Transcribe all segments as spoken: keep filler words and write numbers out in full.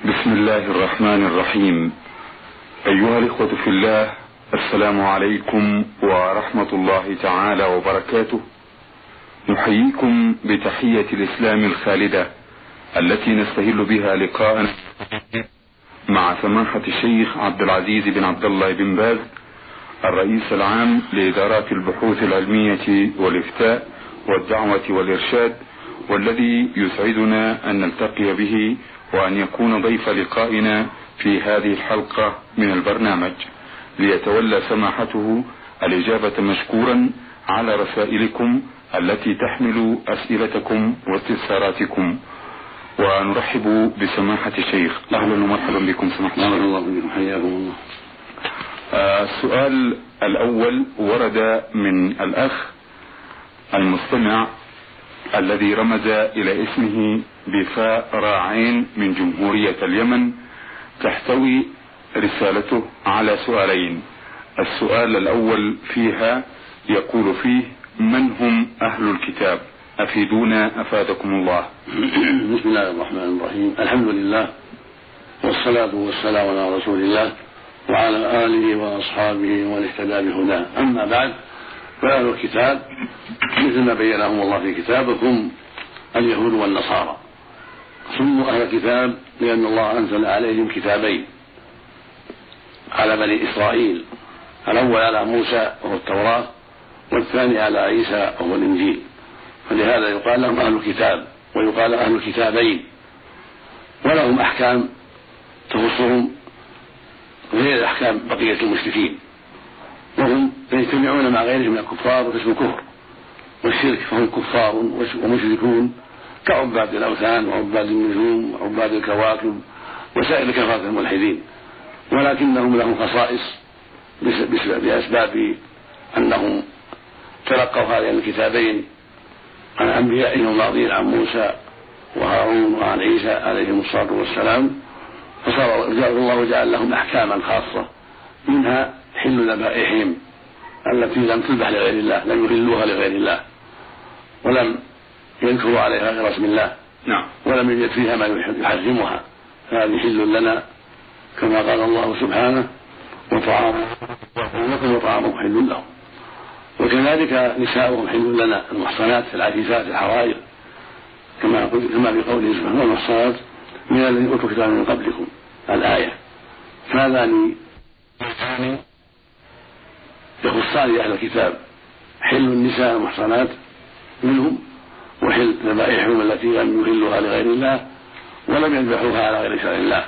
بسم الله الرحمن الرحيم. أيها الإخوة في الله، السلام عليكم ورحمة الله تعالى وبركاته. نحييكم بتحية الإسلام الخالدة التي نستهل بها لقاءنا مع سماحة الشيخ عبد العزيز بن عبد الله بن باز، الرئيس العام لإدارات البحوث العلمية والإفتاء والدعوة والإرشاد، والذي يسعدنا أن نلتقي به وأن يكون ضيف لقائنا في هذه الحلقة من البرنامج، ليتولى سماحته الإجابة مشكورا على رسائلكم التي تحمل أسئلتكم واستفساراتكم. ونرحب بسماحة الشيخ. أهلا ومرحبا بكم سماحة الشيخ. الله بكم، حياكم الله. آه السؤال الأول ورد من الأخ المستمع الذي رمز إلى اسمه بفاء راعين من جمهورية اليمن. تحتوي رسالته على سؤالين. السؤال الأول فيها يقول فيه: من هم أهل الكتاب؟ أفيدونا أفادكم الله. بسم الله الرحمن الرحيم. الحمد لله والصلاة والسلام على رسول الله وعلى آله وأصحابه ومن اهتدى بهداه. أما بعد، فأهل الكتاب مثل ما بينهم الله في كتابه هم اليهود والنصارى. سموا أهل الكتاب لأن الله أنزل عليهم كتابين على بني إسرائيل، الأول على موسى وهو التوراة، والثاني على عيسى وهو الإنجيل، فلهذا يقال لهم أهل الكتاب ويقال أهل الكتابين، ولهم أحكام تخصهم غير أحكام بقية المشركين، وهم يجتمعون مع غيرهم من الكفار وقسم الكفر والشرك، فهم كفار ومشركون كعباد الأوثان وعباد النجوم وعباد الكواكب وسائر كفرة الملحدين، ولكنهم لهم خصائص بأسباب أنهم تلقوا هذين الكتابين عن أنبيائهم الماضين، عن موسى وهارون وعن عيسى عليهم الصلاة والسلام، فصار الله جعل لهم أحكاما خاصة، منها حل ذبائحهم التي لم تذبح لغير الله، لم يحلوها لغير الله ولم يذكروا عليها غير اسم الله، نعم، ولم يوجد فيها ما يحرمها، فهذه حل لنا كما قال الله سبحانه: وطعامهم لكم وطعامهم حل لهم. وكذلك نساؤهم حل لنا، المحصنات العفيفات الحرائر، كما كما في قوله سبحانه: والمحصنات من الذين اوتوا الكتاب من قبلكم، الآية. فهذان يخصان أهل الكتاب: حل النساء المحصنات منهم، وحل ذبائحهم التي لم يحلوها لغير الله ولم يذبحوها على غير شرع الله.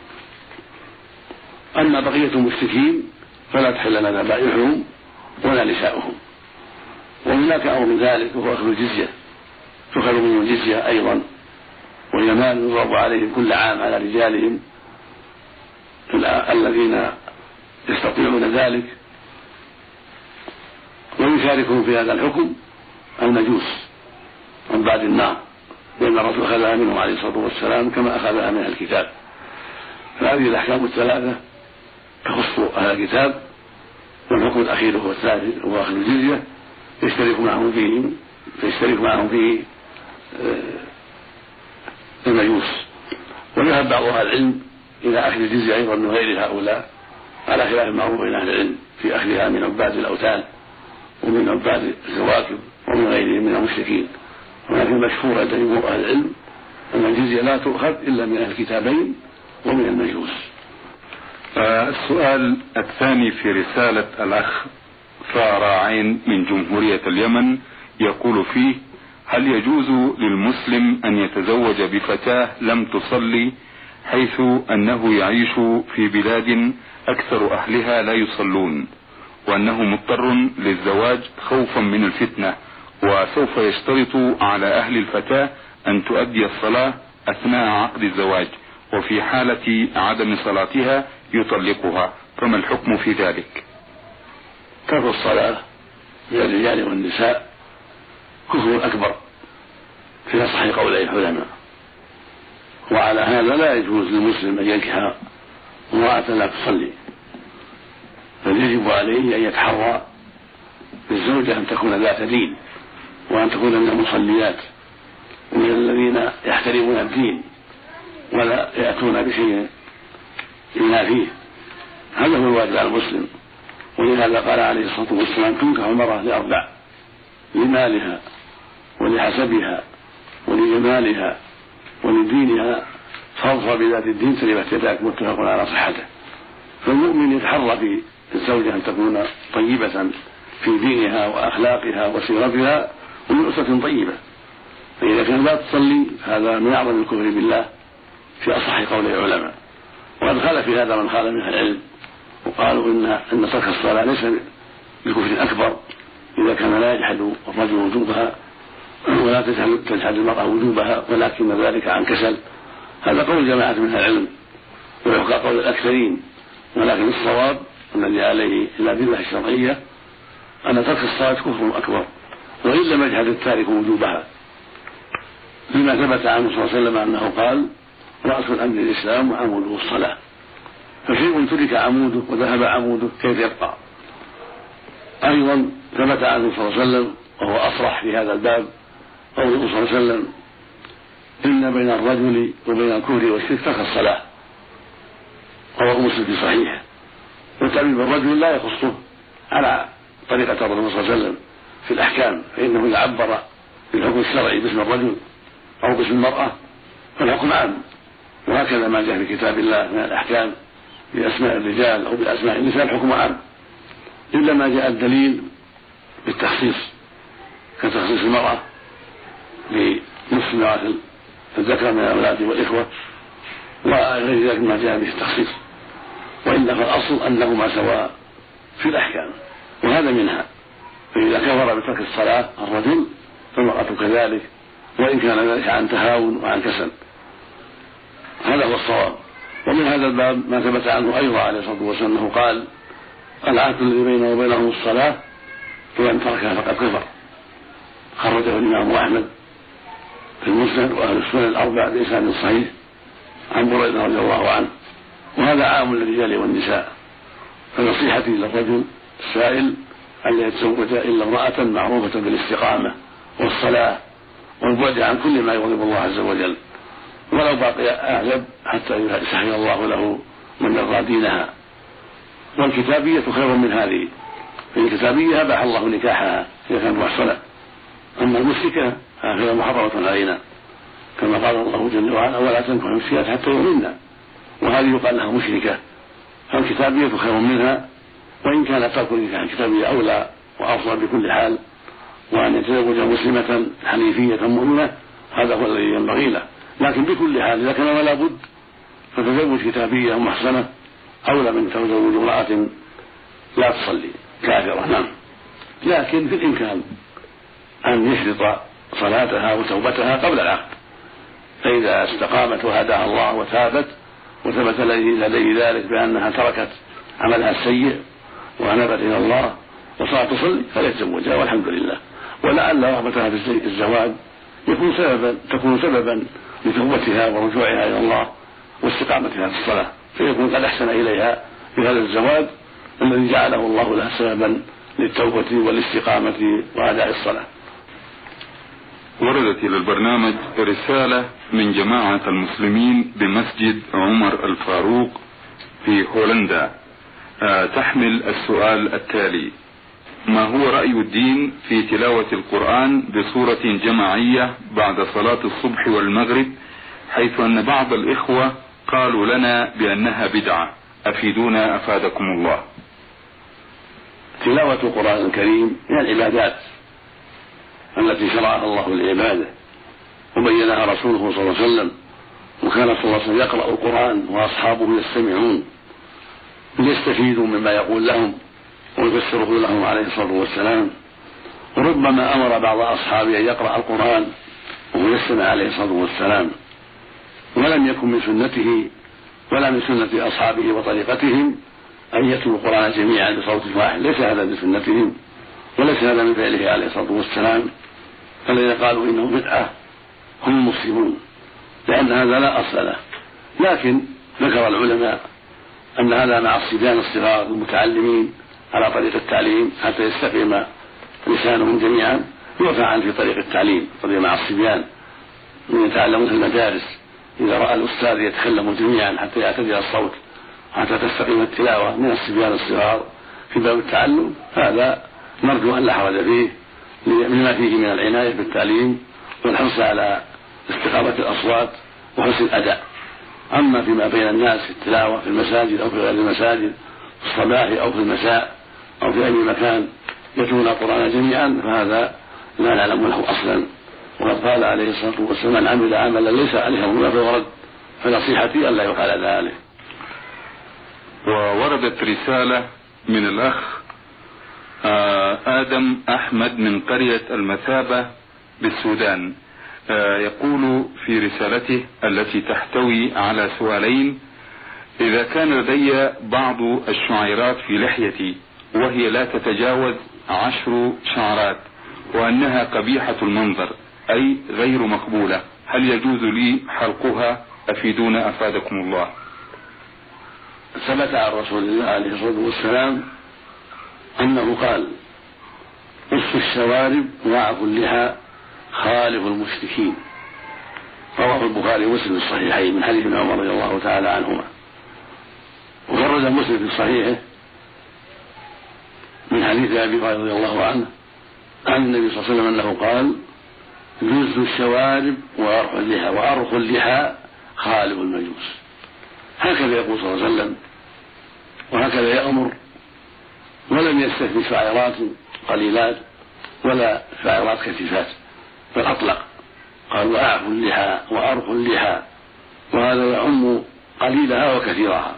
أما بقية المشركين فلا تحل لنا ذبائحهم ولا نساؤهم. وهناك أمر من ذلك وهو أخذ الجزية، تؤخذ منهم الجزية أيضا، وهي مال يضرب عليهم كل عام على رجالهم الذين يستطيعون ذلك. ويشاركهم في هذا الحكم المجوس من بعد النار، لأن الرسول أخذها منهم عليه الصلاة والسلام كما أخذها من الكتاب. فهذه الأحكام الثلاثة تخص أهل الكتاب، والحكم الأخير هو الثالث هو أخذ الجزية، يشترك معهم فيه يشترك معهم فيه المجوس. ويذهب بعض أهل العلم إلى أخذ الجزية أيضا من غير هؤلاء، على خلاف المعروف بين أهل العلم في أخذها من عباد الأوثان ومن عباد الكواكب ومن غيرهم من المشركين. ولكن المشهور عند جمهور أهل العلم أن الجزية لا تؤخذ إلا من أهل الكتابين ومن المجوس. آه السؤال الثاني في رسالة الأخ فاراعين من جمهورية اليمن يقول فيه: هل يجوز للمسلم أن يتزوج بفتاة لم تصلي، حيث أنه يعيش في بلاد أكثر أهلها لا يصلون، وأنه مضطر للزواج خوفا من الفتنة، وسوف يشترط على أهل الفتاة أن تؤدي الصلاة أثناء عقد الزواج، وفي حالة عدم صلاتها يطلقها، فما الحكم في ذلك؟ ترك الصلاة للرجال والنساء كفر أكبر في أصح قولي العلماء، وعلى هذا لا يجوز للمسلم أن ينكح امرأة لا تصلي، بل يجب عليه أن يتحرى بالزوجة أن تكون ذات دين، وأن تكون من المصليات ومن الذين يحترمون الدين ولا يأتون بشيء ينافيه. هذا هو الواجب على المسلم. ولهذا قال عليه الصلاة والسلام: تنكح المرأة لأربع: لمالها ولحسبها ولجمالها ولدينها، فاظفر بذات الدين تربت يداك. متفق على صحته. فالمؤمن يتحرى في الزوجة أن تكون طيبة في دينها وأخلاقها وسيرتها ومن أسرة طيبة. فإذا كان لا تصلي فهذا من أعظم الكفر بالله في أصح قول العلماء. وقد خالف في هذا من خالف من العلم وقالوا إن أن ترك الصلاة ليس بكفر أكبر إذا كان لا يجحد الرجل وجوبها ولا تجحد المرأة وجوبها ولكن ذلك عن كسل. هذا قول جماعة من العلم ويحكى قول الأكثرين، ولكن الصواب الذي عليه الأدلة الشرعية أن ترك الصلاة كفر أكبر وإن لم يجحد التارك وجوبها، لما ثبت عنه صلى الله عليه وسلم أنه قال: رأس الأمر الإسلام وعموده الصلاة. فشيء ترك عموده وذهب عموده كيف يبقى؟ أيضا ثبت عنه صلى الله عليه وسلم وهو أصرح في هذا الباب قوله صلى الله عليه وسلم: إن بين الرجل وبين الكفر والشرك ترك الصلاة. رواه مسلم في صحيحه. والتعبير بالرجل لا يخصه على طريقة الرسول صلى الله عليه وسلم في الأحكام، فإنه إذا عبر بالحكم الشرعي باسم الرجل أو باسم المرأة فالحكم عام. وهكذا ما جاء في كتاب الله من الأحكام بأسماء الرجال أو بأسماء النساء الحكم عام، إلا ما جاء الدليل بالتخصيص كتخصيص المرأة بنصف ميراث الذكر من الأولاد والإخوة وغير ذلك ما جاء به التخصيص. وإلا فالأصل أنهما سواء في الأحكام، وهذا منها. فإذا كفر بترك الصلاة الرجل فالمرأة كذلك، وإن كان ذلك عن تهاون وعن كسل. هذا هو الصواب. ومن هذا الباب ما ثبت عنه أيضا عليه الصلاة والسلام أنه قال: العهد الذي بينه وبينهم الصلاة فمن تركها فقد كفر. خرجه الإمام أحمد في المسند وأهل السنن الأربعة بإسناد صحيح عن بريدة رضي الله عنه. وهذا عام للرجال والنساء. فنصيحتي للرجل السائل أن لا يتزوج إلا امرأة معروفة بالاستقامة والصلاة والبعد عن كل ما يغضب الله عز وجل، ولو باقي أعزب حتى يسهل الله له من يرضى دينها. والكتابية خير من هذه. في الكتابية أباح الله نكاحها إذا كانت محصنة، أما المشركة فهي محرمة علينا كما قال الله جل وعلا: ولا تنكحوا المشركات حتى يؤمنن. وهذه يقال لها مشركة. فالكتابية خير منها، وإن كان ترك النكاح الكتابية أولى وأفضل بكل حال. وأن يتزوج مسلمة حنيفية مؤمنة هذا هو الذي ينبغي له. لكن بكل حال إذا كان ولا بد فتزوج كتابية محصنة أولى من تزوج امرأة لا تصلي كافرة. نعم. لكن في الإمكان أن يشرط صلاتها وتوبتها قبل العقد، فإذا استقامت وهداها الله وتابت وثبت لديه ذلك بأنها تركت عملها السيء وأنابت إلى الله وصارت تصلي فليتزوجها والحمد لله. ولعل رغبتها في الزواج يكون سببا تكون سببا لتوبتها ورجوعها إلى الله واستقامتها في الصلاة، فيكون قد أحسن إليها بهذا الزواج الذي جعله الله لها سببا للتوبة والاستقامة وأداء الصلاة. وردت إلى البرنامج رسالة من جماعة المسلمين بمسجد عمر الفاروق في هولندا تحمل السؤال التالي: ما هو رأي الدين في تلاوة القرآن بصورة جماعية بعد صلاة الصبح والمغرب، حيث أن بعض الإخوة قالوا لنا بأنها بدعة؟ أفيدونا أفادكم الله. تلاوة القرآن الكريم من العبادات التي شرعها الله للعبادة وبينها رسوله صلى الله عليه وسلم، وكان صلى الله عليه وسلم يقرأ القرآن وأصحابه يستمعون ليستفيدوا مما يقول لهم ويفسره لهم عليه الصلاة والسلام. وربما أمر بعض أصحابه أن يقرأ القرآن وهو يستمع عليه الصلاة والسلام، ولم يكن من سنته ولا من سنة أصحابه وطريقتهم أن يتلوا القرآن جميعا بصوت واحد، ليس هذا من سنتهم وليس هذا من فعله عليه الصلاة والسلام. فالذين قالوا إنه بدعة هم المسلمون، لأن هذا لا أصل له. لكن ذكر العلماء أن هذا مع الصبيان الصغار المتعلمين على طريق التعليم حتى يستقيم لسانهم جميعا، يرفع عن في طريق التعليم طريق مع الصبيان من يتعلمون في المدارس إذا رأى الأستاذ يتكلم جميعا حتى يعتدل الصوت حتى تستقيم التلاوة من الصبيان الصغار في باب التعلم، هذا نرجو أن لا حرج فيه لما فيه من العناية بالتعليم والحرص على استقامة الأصوات وحسن الأداء. أما فيما بين الناس في التلاوة في المساجد أو في غير المساجد في الصباح أو في المساء أو في أي مكان يتلون القرآن جميعا فهذا لا نعلم له أصلا، وقد قال عليه الصلاة والسلام من عمل عملا ليس عليه أمرنا فهو رد، فنصيحتي ألا يقال ذلك. ووردت رسالة من الأخ آدم أحمد من قرية المثابة بالسودان، يقول في رسالته التي تحتوي على سؤالين: إذا كان لدي بعض الشعيرات في لحيتي وهي لا تتجاوز عشر شعرات وأنها قبيحة المنظر أي غير مقبولة، هل يجوز لي حلقها؟ أفيدونا أفادكم الله. ثبت عن رسول الله عليه الصلاة والسلام أنه قال: قص الشوارب واعفوا اللحى خالف المشركين، رواه البخاري ومسلم في الصحيحين من حديث ابن عمر رضي الله تعالى عنهما. وخرج مسلم في صحيحه من حديث ابي هريره رضي الله عنه عن النبي صلى الله عليه وسلم انه قال: جز الشوارب وارخ اللحى وارخ اللحى خالف المجوس. هكذا يقول صلى الله عليه وسلم وهكذا يأمر، ولم يستثني شعيرات قليلات ولا شعيرات كثيفات، بل أطلق قال: وأعفوا اللحى وأرخوا اللحى، وهذا يعم قليلها وكثيرها،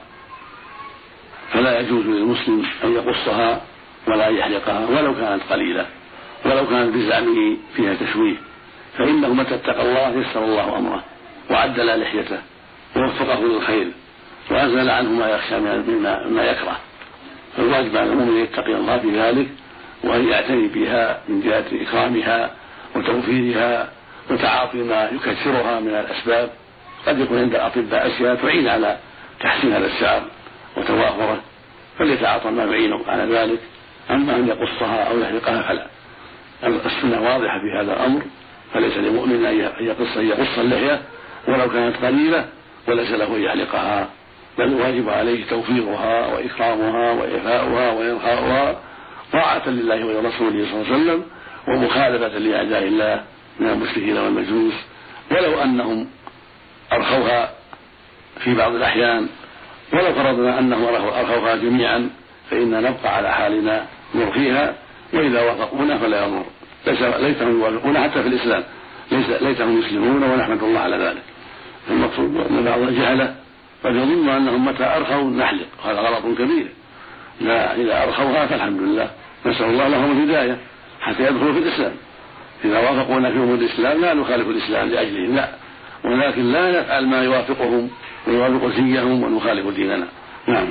فلا يجوز للمسلم أن يقصها ولا يحلقها ولو كانت قليلة ولو كانت بزعمه فيها تشويه، فإنه متى اتقى الله يسر الله أمره وعدل لحيته ووفقه للخير وأزال عنه ما يخشى مما يكره، فالواجب على المؤمن يتقي الله في ذلك وأن يعتني بها من جهة إكرامها وتوفيرها وتعاطي ما يكثرها من الأسباب. قد يكون عند الأطباء أشياء تعين على تحسين هذا الشعر وتوافره، فليتعاطى ما يعينه على ذلك. أما أن يقصها أو يحلقها فلا، السنة واضحة في هذا الأمر، فليس لمؤمن أن يقص أن يقص اللحية ولو كانت قليلة، وليس له أن يحلقها، بل الواجب عليه توفيرها وإكرامها وإعفاؤها وإرخاؤها طاعة لله ولرسوله صلى الله عليه وسلم ومخالفة لأعداء الله من المشركين والمجوس، ولو أنهم أرخوها في بعض الأحيان، ولو فرضنا أنهم أرخوها جميعا فإننا نبقى على حالنا نرخيها، وإذا وافقونا فلا يضر، ليتهم يوافقون حتى في الإسلام، ليتهم يسلمون ونحمد الله على ذلك. المقصود أن بعض الجهلة قد يظن أنهم متى أرخوا نحلق، هذا غلط كبير. لا، إذا أرخوها فالحمد لله، نسأل الله لهم الهداية حتى يدخلوا في الإسلام. إذا وافقونا في أمور الإسلام لا نخالف الإسلام لأجلهم، لا، ولكن لا نفعل ما يوافقهم ويوافق زيهم ونخالف ديننا. نعم.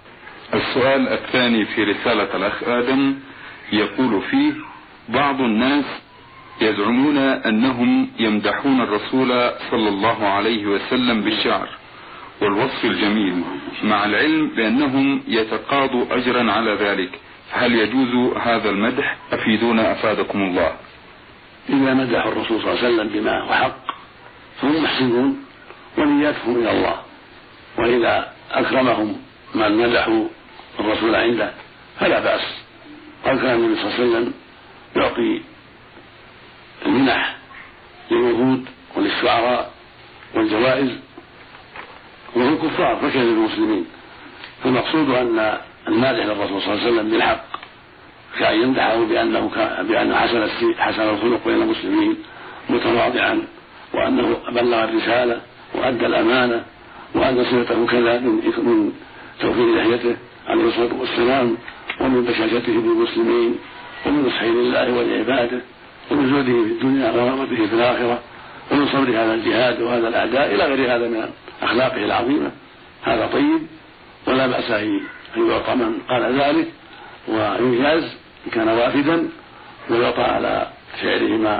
السؤال الثاني في رسالة الأخ آدم يقول فيه: بعض الناس يزعمون أنهم يمدحون الرسول صلى الله عليه وسلم بالشعر والوصف الجميل، مع العلم بأنهم يتقاضوا أجرا على ذلك، فهل يجوز هذا المدح؟ أفيدونا أفادكم الله. إذا مدحوا الرسول صلى الله عليه وسلم بما هو حق فهم محسنون ونياتهم إلى الله، وإذا أكرمهم من مدحوا الرسول عنده فلا بأس. قال كان النبي صلى الله عليه وسلم يعطي المنح للوفود وللشعراء والجوائز وهم الكفار فكذا المسلمين، فالمقصود أن المادح للرسول صلى الله عليه وسلم بالحق كأن يمدحه بأنه بأن حسن حسن الخلق بين المسلمين متواضعا، وأنه بلغ الرسالة وأدى الأمانة، وأن صلته كذا من توفير لحيته عليه الصلاة والسلام ومن بشاشته بالمسلمين ومن نصحه لله ولعباده ومن زهده في الدنيا ورغبته في الآخرة ومن صبر هذا الجهاد وهذا الأعداء إلى غير هذا من أخلاقه العظيمة. هذا طيب ولا بأس أن يعطى من قال ذلك ويجاز إن كان وافدا ويعطى على فعله ما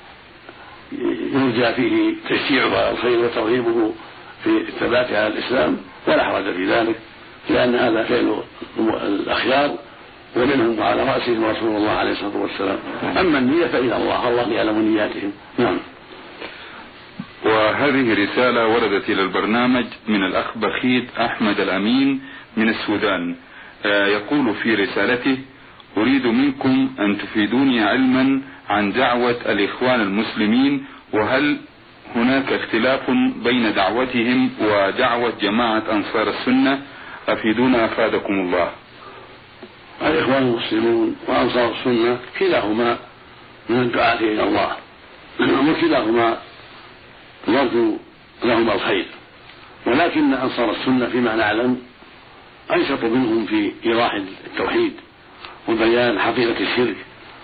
يرجى فيه تشجيعه على الخير وترغيبه في الثبات على الإسلام، ولا حرج في ذلك، لأن هذا فعل الأخيار ومنهم على رأسهم رسول الله عليه الصلاة والسلام. أما النية فإلى الله، الله يعلم نياتهم. نعم. وهذه رسالة وردت إلى البرنامج من الأخ بخيت أحمد الأمين من السودان. يقول في رسالته: أريد منكم أن تفيدوني علما عن دعوة الإخوان المسلمين، وهل هناك اختلاف بين دعوتهم ودعوة جماعة أنصار السنة؟ أفيدونا أفادكم الله. الإخوان المسلمون وأنصار السنة كلاهما من الدعاة إلى الله، وكلاهما نرجو لهما الخير، ولكن أنصار السنة فيما نعلم أنشط منهم في إيضاح التوحيد وبيان حقيقة الشرك،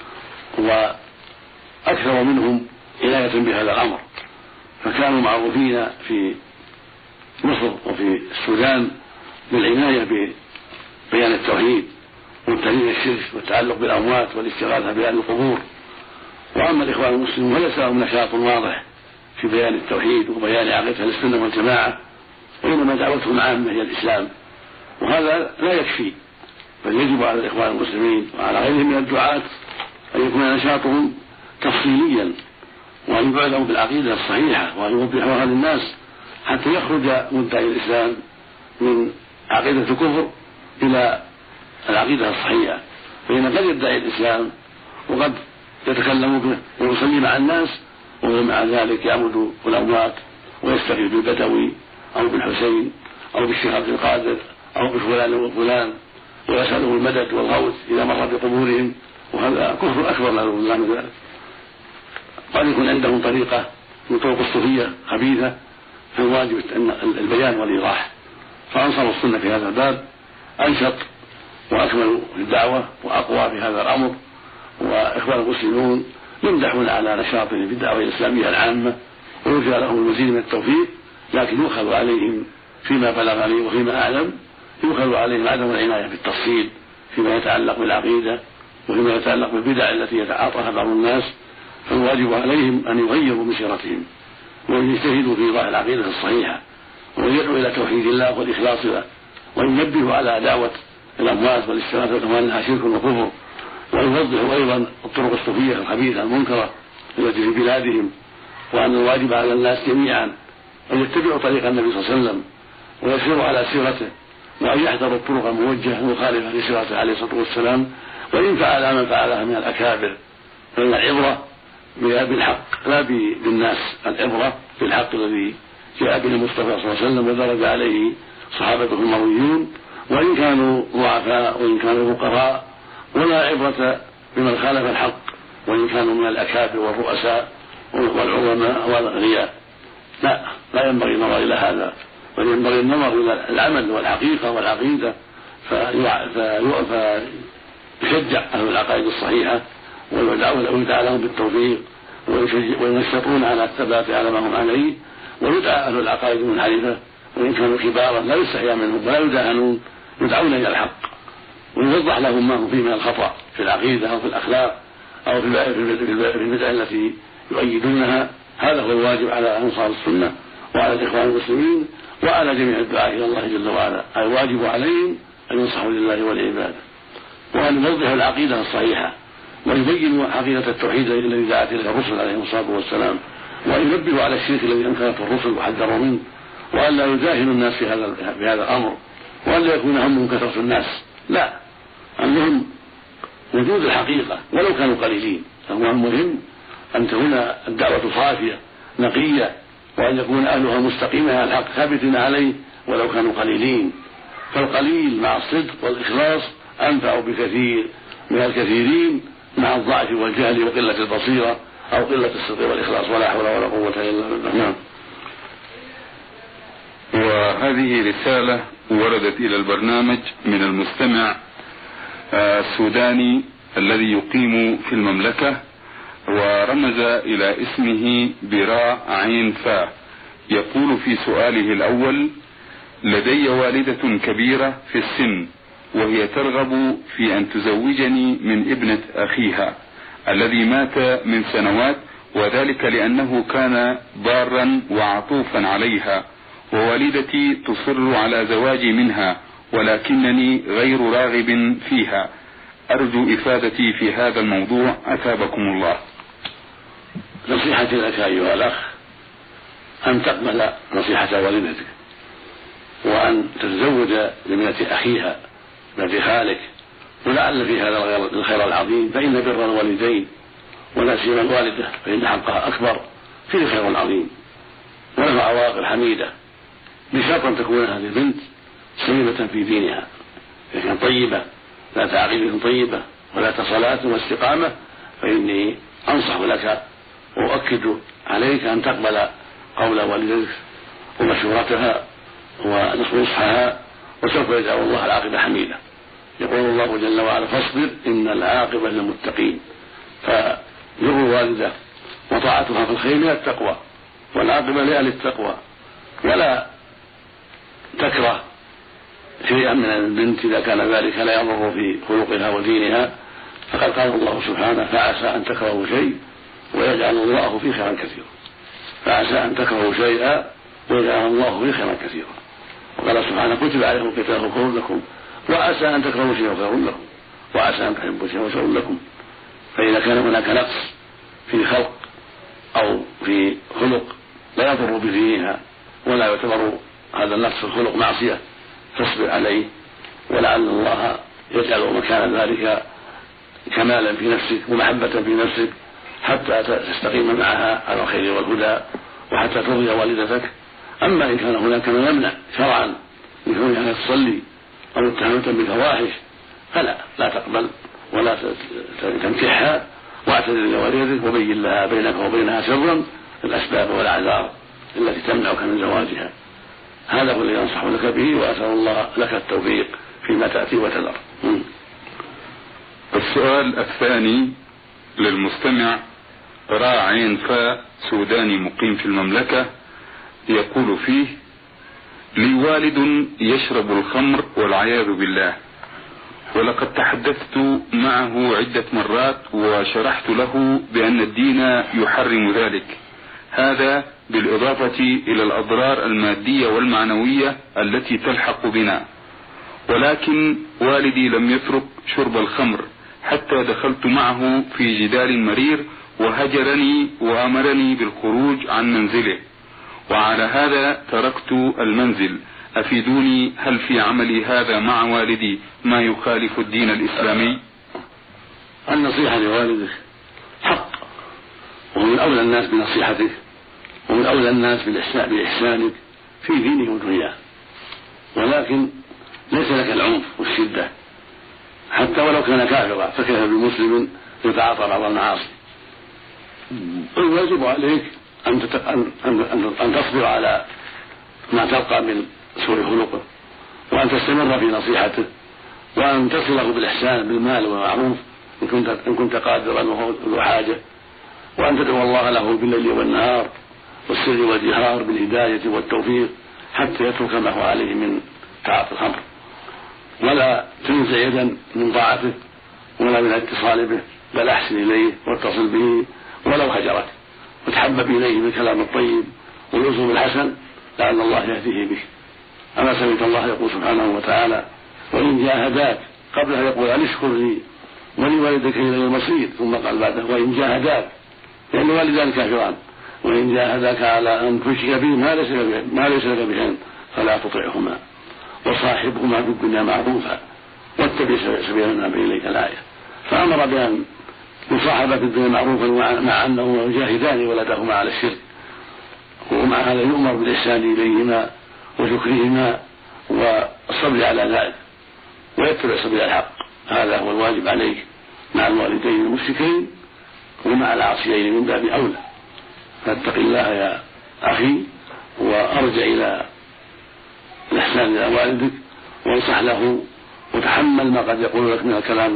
وأكثر منهم عناية بهذا الأمر، فكانوا معروفين في مصر وفي السودان بالعناية ببيان التوحيد وتحرير الشرك والتعلق بالأموات والاستغاثة بأهل القبور. وأما الإخوان المسلمون فليس لهم نشاط واضح في بيان التوحيد وبيان عقيدة السنة والجماعة، وإنما دعوتهم عامة هي الإسلام، وهذا لا يكفي، بل يجب على الإخوان المسلمين وعلى غيرهم من الدعاة أن يكون نشاطهم تفصيليا، وأن يبعدهم بالعقيدة الصحيحة، وأن يوضحوها للناس حتى يخرج مدعي الإسلام من عقيدة الكفر إلى العقيدة الصحيحة. فإن قد يدعي الإسلام وقد يتكلم به ويصلي مع الناس، ومع ذلك يعبد الأموات ويستغيث بالبدوي أو بالحسين أو بالشيخ عبد القادر أو بفلان وفلان ويسأله المدد والغوث إذا مر بقبورهم، وهذا كفر أكبر لا بالله من ذلك. قد يكون عندهم طريقة من طرق الصوفية خبيثة، فالواجب البيان والإيضاح. فأنصر السنة في هذا الباب أنشط وأكمل في الدعوة وأقوى في هذا الأمر، وإخوان المسلمون يمدحون على نشاطهم في الدعوة الإسلامية العامة، ويرجى لهم المزيد من التوفيق، لكن يؤخذ عليهم فيما بلغني وفيما أعلم يؤخذ عليهم عدم العناية بالتفصيل فيما يتعلق بالعقيدة وفيما يتعلق بالبدع التي يتعاطاها بعض الناس. فالواجب عليهم أن يغيروا من سيرتهم وأن يجتهدوا في إيضاح العقيدة الصحيحة، وأن يدعوا إلى توحيد الله والإخلاص له، وأن ينبهوا على دعوة الأموات والاستغاثة وأنها شرك وكفر، وأن يوضحوا أيضا الطرق الصوفية الخبيثة المنكرة التي في بلادهم، وأن الواجب على الناس جميعا أن يتبعوا طريق النبي صلى الله عليه وسلم ويسيروا على سيرته، وأن يحذروا الطرق الموجهة المخالفة لسيرته عليه الصلاة والسلام، وإن فعل من فعلها من الأكابر. فإن العبرة بالحق لا بالناس، العبرة بالحق الذي جاء به المصطفى صلى الله عليه وسلم ودرج عليه صحابته المرويون، وإن كانوا ضعفاء وإن كانوا فقراء، ولا عبرة بمن خالف الحق وإن كانوا من الأكابر والرؤساء والعظماء والأغنياء. لا لا ينبغي النظر إلى هذا، بل ينبغي النظر إلى العمل والحقيقة والعقيدة، فيشجع أهل العقائد الصحيحة ويدعى لهم بالتوفيق وينشطون على الثبات على ما هم عليه، ويدعى أهل العقائد المنحرفة وإن كانوا كبارا لا يستحيا منهم ولا يداهنون، يدعون إلى الحق ويوضح لهم ما هم فيه من الخطأ في العقيدة أو في الأخلاق أو في البدع التي يؤيدونها. هذا هو الواجب على أنصار السنة وعلى الإخوان المسلمين وعلى جميع الدعاة إلى الله جل وعلا. الواجب عليهم أن ينصحوا لله والعباد، وأن يوضحوا العقيدة الصحيحة، ويبينوا حقيقة التوحيد الذي دعت إليه الرسل عليهم الصلاة والسلام، وأن ينبهوا على الشرك الذي أنكرته الرسل وحذروا منه، وأن لا يداهنوا الناس في هذا في هذا الأمر، وأن لا يكون همهم كثرة الناس، لا، أنهم وجود الحقيقة ولو كانوا قليلين. فهو المهم أن تكون الدعوة صافية نقية، وأن يكون أهلها مستقيمين على الحق ثابتين عليه ولو كانوا قليلين. فالقليل مع الصدق والإخلاص أنفع بكثير من الكثيرين مع الضعف والجهل وقلة البصيرة أو قلة الصدق والإخلاص، ولا حول ولا قوة إلا بالله. وهذه رسالة وردت إلى البرنامج من المستمع السوداني الذي يقيم في المملكة، ورمز إلى اسمه براء عين فاء. يقول في سؤاله الأول: لدي والدة كبيرة في السن، وهي ترغب في أن تزوجني من ابنة أخيها الذي مات من سنوات، وذلك لأنه كان بارا وعطوفا عليها، ووالدتي تصر على زواجي منها ولكنني غير راغب فيها. أرجو إفادتي في هذا الموضوع أثابكم الله. نصيحتي لك أيها الأخ أن تقبل نصيحة والدتك، وأن تتزوج بابنة أخيها بنت خالك، ولعل في هذا الخير العظيم، فإن بر الوالدين ولا سيما الوالدة فإن حقها أكبر فيه خير عظيم وله عواقب حميدة، بشرط أن تكون هذه البنت سليمة في دينها، إذا كانت طيبة ذات عقيدة طيبة وذات صلاة واستقامة، فإني أنصح لك وأؤكد عليك أن تقبل قول والدتك ومشورتها ونصحها، وسوف يجعل الله العاقبة حميدة. يقول الله جل وعلا: فاصبر إن العاقبة للمتقين. فبر الوالدة وطاعتها في الخير من التقوى، والعاقبة لأهل التقوى، ولا تكره شيئا من البنت إذا كان ذلك لا يضر في خلقها ودينها، فقد قال الله سبحانه: فعسى أن تكرهوا شيء ويجعل الله فيه خيرا كثيرا. فعسى أن تكرهوا شيئا ويجعل الله فيه خيرا كثيرا. وقال سبحانه: كتب عليكم القتال خير لكم وعسى أن تكرهوا شيئا خير لكم وعسى أن تحبوا شيئا خير لكم. فإذا كان هناك نقص في خلق أو في خلق لا يضر بدينها ولا يعتبر هذا النقص في الخلق معصية، فاصبر عليه، ولعل الله يجعل مكان ذلك كمالا في نفسك ومحبة في نفسك حتى تستقيم معها على الخير والهدى وحتى ترضي والدتك. أما إن كان هناك ما يمنع شرعا من كونها تصلي أو اتهمت بفواحش فلا لا تقبل ولا تنكحها، واعتذر لوالدتك وبين لها بينك وبينها سرا الأسباب والأعذار التي تمنعك من زواجها. هذا هو الذي أنصح لك به، وأسأل الله لك التوفيق فيما تأتي وتذر. السؤال الثاني للمستمع راع عين فاء سوداني مقيم في المملكة، يقول فيه: لي والد يشرب الخمر والعياذ بالله، ولقد تحدثت معه عدة مرات وشرحت له بأن الدين يحرم ذلك، هذا بالإضافة إلى الأضرار المادية والمعنوية التي تلحق بنا، ولكن والدي لم يترك شرب الخمر حتى دخلت معه في جدال مرير وهجرني وأمرني بالخروج عن منزله، وعلى هذا تركت المنزل. أفيدوني، هل في عملي هذا مع والدي ما يخالف الدين الإسلامي؟ النصيحة لوالدك حق، ومن أولى الناس بنصيحتك، ومن أولى الناس بإحسانك في دينه ودنياه، ولكن ليس لك العنف والشدة حتى ولو كان كافرا، فكيف بمسلم يتعاطى بعض المعاصي؟ الواجب عليك أن, أن, أن, أن تصبر على ما تلقى من سوء خلقه، وأن تستمر في نصيحته، وأن تصله بالإحسان بالمال والمعروف إن كنت, إن كنت قادرا وله حاجة، وأن تدعو الله له بالليل والنهار والسر والجهار بالهداية والتوفيق حتى يترك ما هو عليه من تعاطي الخمر، ولا تنزع يدا من طاعته ولا من الاتصال به، بل أحسن إليه واتصل به ولو هجرت، وتحبب إليه بالكلام الطيب والأسلوب الحسن لعل الله يهديه به. أما سمعت الله يقول سبحانه وتعالى: وإن جاهداك، قبلها يقول: أن اشكر لي ولوالدك إلى المصير، ثم قال بعده: وإن جاهداك، لأن والدان كافران، وإن جاهداك على أن تشرك به ما ليس لك به فلا تطعهما وصاحبهما في الدنيا معروفا واتبع سبيل من أناب إليك الآية. فأمر بأن يصاحب في الدنيا معروفا مع أنه يجاهدان ولدهما على الشرك، ومع هذا يؤمر بالإحسان إليهما وشكرهما والصبر على ذلك ويتبع سبيل الحق. هذا هو الواجب عليك مع الوالدين المشركين ومع العاصيين من باب أولى. فاتق الله يا أخي وأرجع إلى الإحسان إلى والدك وانصح له وتحمل ما قد يقول لك من الكلام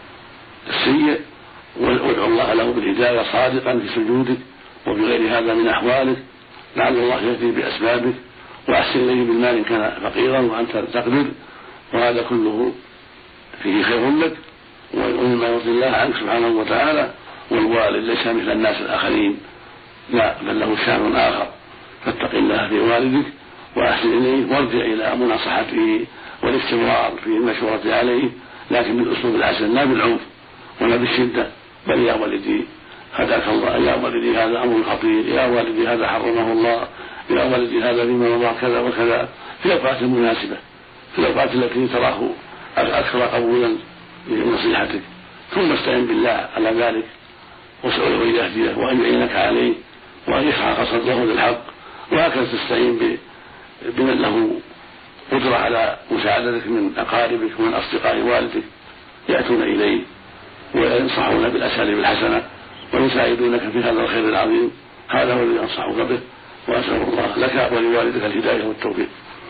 السيء، وادعو الله له بالهداية صادقا في سجودك وفي غير هذا من أحوالك، لعل الله يهدي بأسبابك، وأحسن إليه بالمال إن كان فقيرا وأنت تقدر، وهذا كله فيه خير لك ومما يرضي الله عنك سبحانه وتعالى. والوالد ليس مثل الناس الآخرين، لا بل له شأن آخر. فاتق الله في والدك وأحسن إليه وارجع إلى مناصحته والاستمرار في المشورة عليه، لكن بالأسلوب الحسن لا بالعنف ولا بالشدة، بل يا ولدي هداك الله، يا والدي هذا أمر خطير، يا والدي هذا حرمه الله، يا والدي هذا بما مضى كذا وكذا، في الأوقات المناسبة، في الأوقات التي تراه أكثر قبولا لنصيحتك. ثم استعن بالله على ذلك واسأله أن يهديه وأن يعينك عليه وأن يشرح صدره للحق، وهكذا تستعين بمن له قدرة على مساعدتك من أقاربك ومن أصدقاء والدك، يأتون إليه وينصحون بالأساليب الحسنة ويساعدونك في هذا الخير العظيم. هذا هو الذي أنصحك به، وأسأل الله لك ولوالدك الهداية والتوفيق.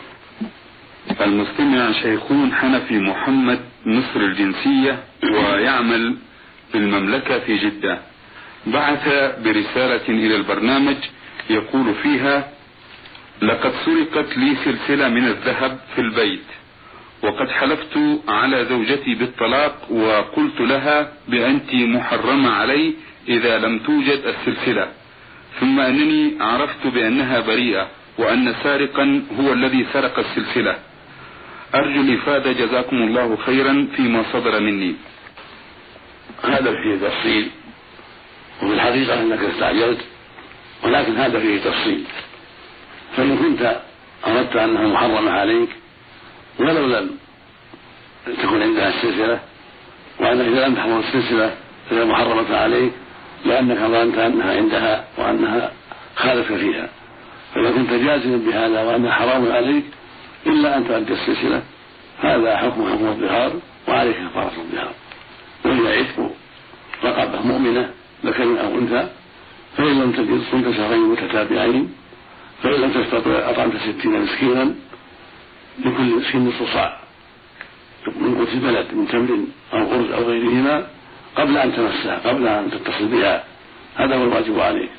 المستمع شيخون حنفي محمد مصر الجنسية ويعمل في المملكة في جدة، بعث برسالة إلى البرنامج يقول فيها: لقد سرقت لي سلسلة من الذهب في البيت، وقد حلفت على زوجتي بالطلاق وقلت لها بأنت محرمة علي إذا لم توجد السلسلة، ثم أنني عرفت بأنها بريئة وأن سارقا هو الذي سرق السلسلة. أرجو الإفادة جزاكم الله خيرا فيما صدر مني. هذا فيه تفصيل، وفي الحقيقة أنك استعجلت، ولكن هذا فيه تفصيل. فإن كنت أردت أنها محرمة عليك ولو لم تكن عندها السلسلة، وأنك إذا لم تحضر السلسلة فهي محرمة عليك لأنك ظننت أنها عندها وأنها خالفت فيها، فإذا كنت جازما بهذا وأنها حرام عليك إلا أن تؤدي السلسلة، هذا حكم حكم الظهار وعليك كفارة الظهار، وهي عتق رقبة مؤمنة ذكر أو أنثى، فإن لم تجد صمت شهرين متتابعين، فإن لم تستطع أطعمت ستين مسكينا لكل مسكين نصف صاع من قوت البلد من تمر أو أرز أو غيرهما قبل أن تمسها، قبل أن تتصل بها. هذا هو الواجب عليك،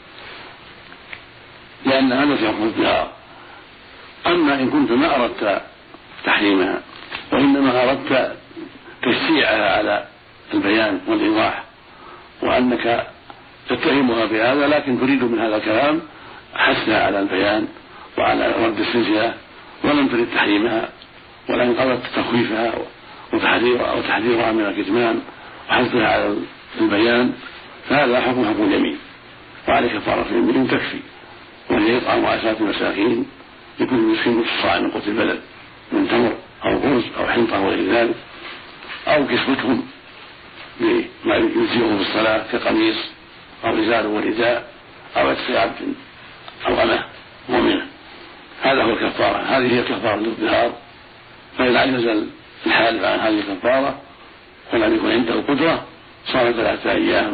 لأن هذا في حكم الظهار. أما إن كنت ما أردت تحريمها وإنما أردت تشجيعها على البيان والإيضاح، وأنك تتهمها بهذا لكن تريد من هذا الكلام حثها على البيان وعلى رد السلسلة، ولم تريد تحريمها ولكن أردت تخويفها وتحذيرها أو تحذيرها من الكتمان وحثها على البيان، فهذا حكم حكم اليمين، وعليك كفارة اليمين تكفي، وهي إطعام عشرة مساكين لكل مسكين نصف صاع من قوت البلد من تمر أو أرز أو حنطة وغير ذلك، أو كسوتهم بما يجزئهم في الصلاة كقميص أو إزار ورداء أو عتق عبد أو أمة مؤمنة. هذا هو الكفارة، هذه هي كفارة الظهار. فإن عجز الحالف عن هذه الكفارة ولم يكن عنده القدرة صار ثلاثة أيام،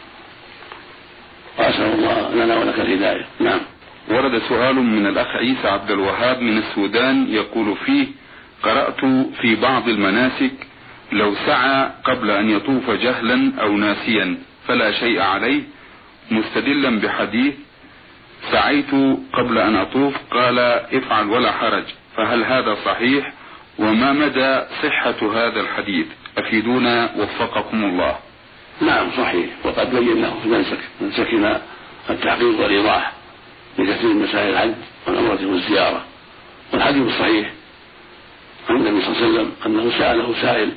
وأسأل الله لنا ولك الهداية. نعم. ورد سؤال من الأخ عيسى عبد الوهاب من السودان يقول فيه: قرأت في بعض المناسك لو سعى قبل أن يطوف جهلا أو ناسيا فلا شيء عليه، مستدلا بحديث سعيت قبل أن أطوف قال افعل ولا حرج، فهل هذا صحيح؟ وما مدى صحة هذا الحديث؟ أفيدونا وفقكم الله. نعم صحيح، وقد بيناه في منسك منسكنا التحقيق والإيضاح لكثير من مسائل الحج والعمرة والزيارة. والحديث الصحيح عن النبي صلى الله عليه وسلم أنه سأله سائل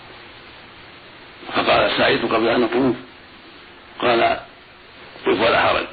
فقال سعيت قبل أن أطوف قال طوف ولا حرج،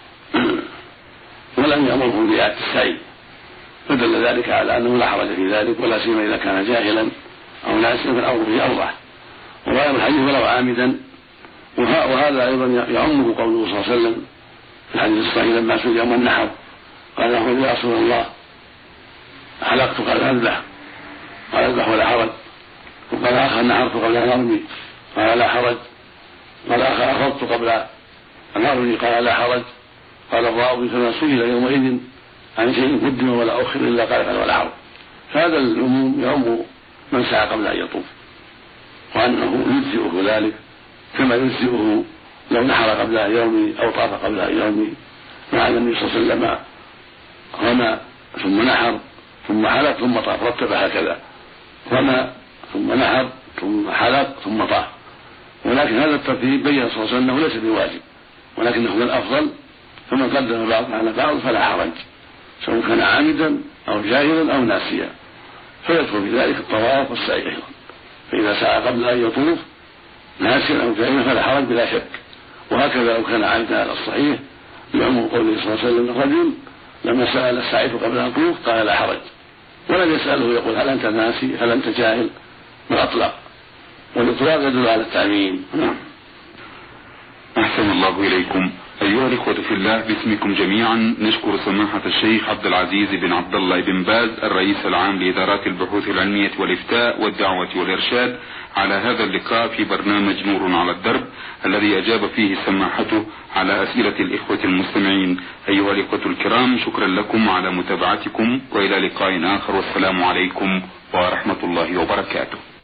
ولم يأمره بإعادة السعي، فدل ذلك على أنه لا حرج في ذلك، ولا سيما إذا كان جاهلا أو ناسيا فالأمر فيه أوضح. وغير الحديث ولو عامدا، وهذا أيضا يعمه قوله صلى الله عليه وسلم في الحديث الصحيح لما سئل يوم النحر قال له يا رسول الله حلقت قال أذبح قال أذبح ولا حرج، وقال آخر نحرت قبل أن أرمي قال لا حرج، قال آخر أخذت قبل أن أرمي قال لا حرج، قال الراوي فما سئل يومئذ عن شيء قدم ولا أخر إلا قال ولا حرج. فهذا العموم يعم من سعى قبل أن يطوف، وأنه يجزئه ذلك كما يجزئه لو نحر قبل يوم أو طاف قبل يوم، مع النبي صلى الله عليه وسلم رمى ثم نحر ثم حلق ثم طاف، رتب هكذا رمى ثم نحر ثم حلق ثم طاف. ولكن هذا الترتيب بين صلى الله عليه وسلم أنه ليس بواجب، ولكنه من الأفضل، فمن قدم بعض على بعض فلا حرج، سواء كان عامدا أو جاهلا أو ناسيا، فيدخل في ذلك الطواف والسعي أيضا. فإذا سعى قبل أن يطوف ناسيا أو جاهلا فلا حرج بلا شك، وهكذا لو كان عبدا على الصحيح لعموم قوله صلى الله عليه وسلم الرجل لما سأل السعيد قبل أن يطوف قال لا حرج، ولم يسأله يقول هل أنت ناسي هل أنت جاهل، بل أطلق، والإطلاق يدل على التعميم. أحسن الله إليكم. أيها الإخوة في الله، باسمكم جميعا نشكر سماحة الشيخ عبد العزيز بن عبد الله بن باز الرئيس العام لإدارات البحوث العلمية والإفتاء والدعوة والإرشاد على هذا اللقاء في برنامج نور على الدرب الذي أجاب فيه سماحته على أسئلة الإخوة المستمعين. أيها الإخوة الكرام، شكرا لكم على متابعتكم، وإلى لقاء آخر، والسلام عليكم ورحمة الله وبركاته.